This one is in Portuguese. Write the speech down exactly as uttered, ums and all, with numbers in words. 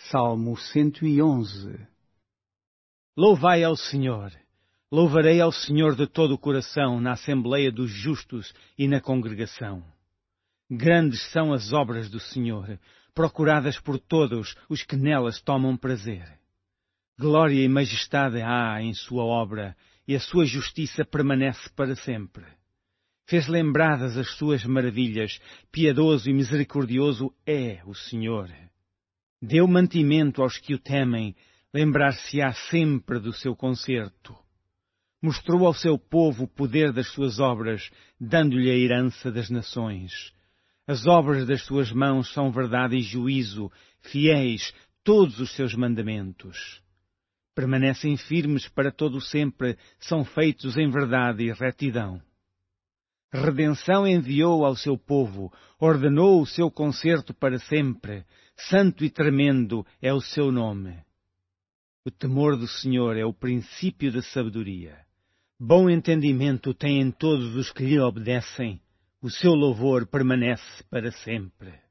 Salmo cento e onze. Louvai ao Senhor. Louvarei ao Senhor de todo o coração, na assembleia dos justos e na congregação. Grandes são as obras do Senhor, procuradas por todos os que nelas tomam prazer. Glória e majestade há em sua obra, e a sua justiça permanece para sempre. Fez lembradas as suas maravilhas, piedoso e misericordioso é o Senhor. Deu mantimento aos que o temem, lembrar-se-á sempre do seu concerto. Mostrou ao seu povo o poder das suas obras, dando-lhe a herança das nações. As obras das suas mãos são verdade e juízo, fiéis todos os seus mandamentos. Permanecem firmes para todo o sempre, são feitos em verdade e retidão. Redenção enviou ao seu povo, ordenou o seu concerto para sempre, santo e tremendo é o seu nome. O temor do Senhor é o princípio da sabedoria. Bom entendimento têm todos os que lhe obedecem, o seu louvor permanece para sempre.